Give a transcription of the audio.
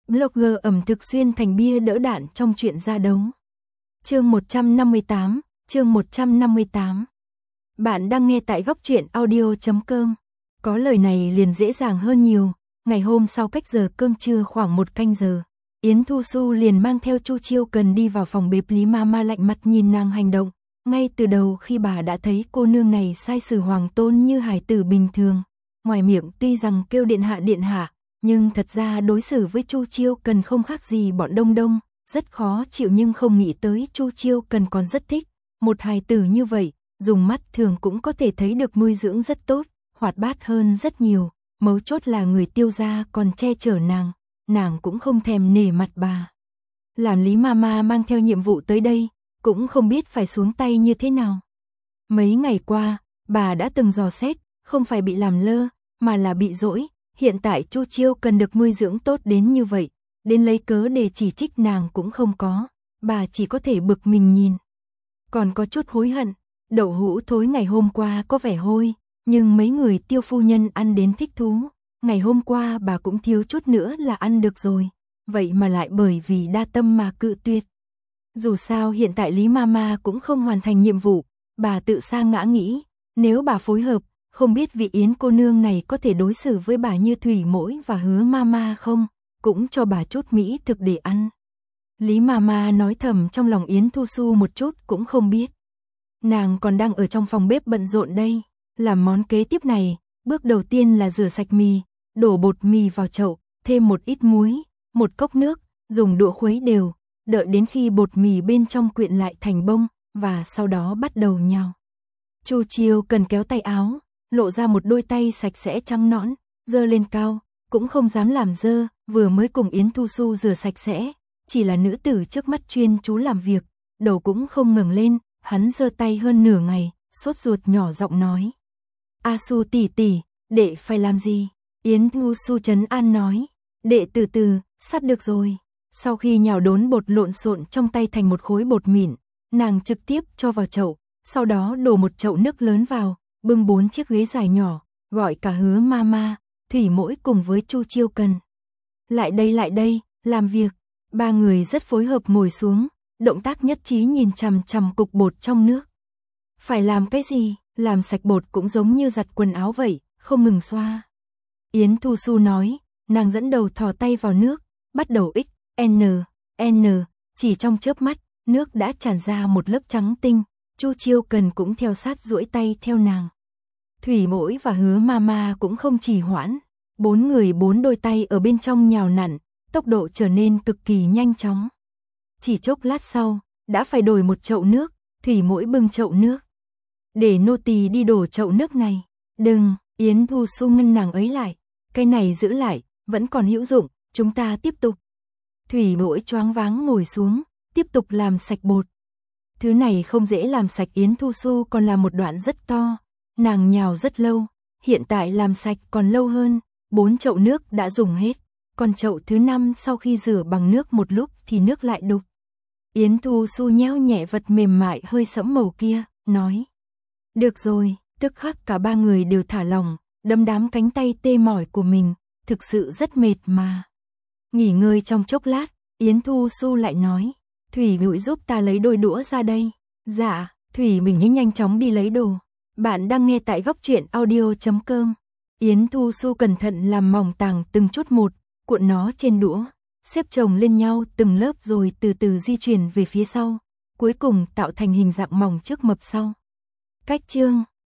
Blogger ẩm thực xuyên thành bia đỡ đạn trong chuyện ra đấu. Chương 158, chương 158. Bạn đang nghe tại góc truyện audio.com. Có lời này liền dễ dàng hơn nhiều. Ngày hôm sau cách giờ cơm trưa khoảng 1 canh giờ, Yến Thu Xu liền mang theo Chu Chiêu Cần đi vào phòng bếp. Lý Mama lạnh mặt nhìn nàng hành động. Ngay từ đầu khi bà đã thấy cô nương này sai xử Hoàng Tôn như hài tử bình thường, ngoài miệng tuy rằng kêu điện hạ, nhưng thật ra đối xử với Chu Chiêu Cần không khác gì bọn Đông Đông, rất khó chịu. Nhưng không nghĩ tới Chu Chiêu Cần còn rất thích một hài tử như vậy, dùng mắt thường cũng có thể thấy được nuôi dưỡng rất tốt, hoạt bát hơn rất nhiều. Mấu chốt là người Tiêu gia còn che chở nàng cũng không thèm nể mặt bà. Làm Lý Mama mang theo nhiệm vụ tới đây, cũng không biết phải xuống tay như thế nào. Mấy ngày qua, bà đã từng dò xét, không phải bị làm lơ, mà là bị dỗi. Hiện tại Chu Chiêu Cần được nuôi dưỡng tốt đến như vậy, đến lấy cớ để chỉ trích nàng cũng không có, bà chỉ có thể bực mình nhìn. Còn có chút hối hận, đậu hũ thối ngày hôm qua có vẻ hôi, nhưng mấy người Tiêu phu nhân ăn đến thích thú, ngày hôm qua bà cũng thiếu chút nữa là ăn được rồi, vậy mà lại bởi vì đa tâm mà cự tuyệt. Dù sao hiện tại Lý Mama cũng không hoàn thành nhiệm vụ, bà tự sa ngã nghĩ, nếu bà phối hợp, không biết vị Yến cô nương này có thể đối xử với bà như Thủy Mỗi và Hứa Mama không, cũng cho bà chút mỹ thực để ăn. Lý Mama nói thầm trong lòng Yến Thu Xu một chút cũng không biết. Nàng còn đang ở trong phòng bếp bận rộn đây, làm món kế tiếp này, bước đầu tiên là rửa sạch mì, đổ bột mì vào chậu, thêm một ít muối, một cốc nước, dùng đũa khuấy đều, đợi đến khi bột mì bên trong quyện lại thành bông, và sau đó bắt đầu nhào. Chu Chiêu Cần kéo tay áo, lộ ra một đôi tay sạch sẽ trắng nõn, giơ lên cao, cũng không dám làm dơ, vừa mới cùng Yến Thu Xu rửa sạch sẽ, chỉ là nữ tử trước mắt chuyên chú làm việc, đầu cũng không ngẩng lên, hắn giơ tay hơn nửa ngày, sốt ruột nhỏ giọng nói. A Xu tỷ tỷ, đệ phải làm gì? Yến Thu Xu trấn an nói, đệ từ từ, sắp được rồi. Sau khi nhào đốn bột lộn xộn trong tay thành một khối bột mịn, nàng trực tiếp cho vào chậu, sau đó đổ một chậu nước lớn vào, bưng 4 chiếc ghế dài nhỏ, gọi cả Hứa Mama, Thủy Mỗi cùng với Chu Chiêu Cần. Lại đây, làm việc. Ba người rất phối hợp ngồi xuống, động tác nhất trí nhìn chằm chằm cục bột trong nước. Phải làm cái gì? Làm sạch bột cũng giống như giặt quần áo vậy, không ngừng xoa. Yến Thu Xu nói, nàng dẫn đầu thò tay vào nước, bắt đầu n, chỉ trong chớp mắt, nước đã tràn ra một lớp trắng tinh. Chu Chiêu Cần cũng theo sát duỗi tay theo nàng. Thủy Mỗi và Hứa Mama cũng không trì hoãn, 4 người 4 đôi tay ở bên trong nhào nặn, tốc độ trở nên cực kỳ nhanh chóng. Chỉ chốc lát sau, đã phải đổi một chậu nước, Thủy Mỗi bưng chậu nước. Để nô tỳ đi đổ chậu nước này. Đừng, Yến Thu Xu ngăn nàng ấy lại, cái này giữ lại, vẫn còn hữu dụng, chúng ta tiếp tục. Thủy Mỗi choáng váng ngồi xuống, tiếp tục làm sạch bột. Thứ này không dễ làm sạch. Yến Thu Xu còn làm một đoạn rất to, nàng nhào rất lâu, hiện tại làm sạch còn lâu hơn, 4 chậu nước đã dùng hết, còn chậu thứ 5 sau khi rửa bằng nước một lúc thì nước lại đục. Yến Thu Xu nhéo nhẹ vật mềm mại hơi sẫm màu kia, nói. Được rồi, tức khắc cả ba người đều thả lỏng, đấm đám cánh tay tê mỏi của mình, thực sự rất mệt mà. Nghỉ ngơi trong chốc lát, Yến Thu Xu lại nói. Thủy Mỗi giúp ta lấy đôi đũa ra đây. Dạ, Thủy mình nhanh chóng đi lấy đồ. Bạn đang nghe tại góc truyện audio.com. Yến Thu Xu cẩn thận làm mỏng tàng từng chút một, cuộn nó trên đũa, xếp chồng lên nhau từng lớp rồi từ từ di chuyển về phía sau, cuối cùng tạo thành hình dạng mỏng trước mập sau. Cách chương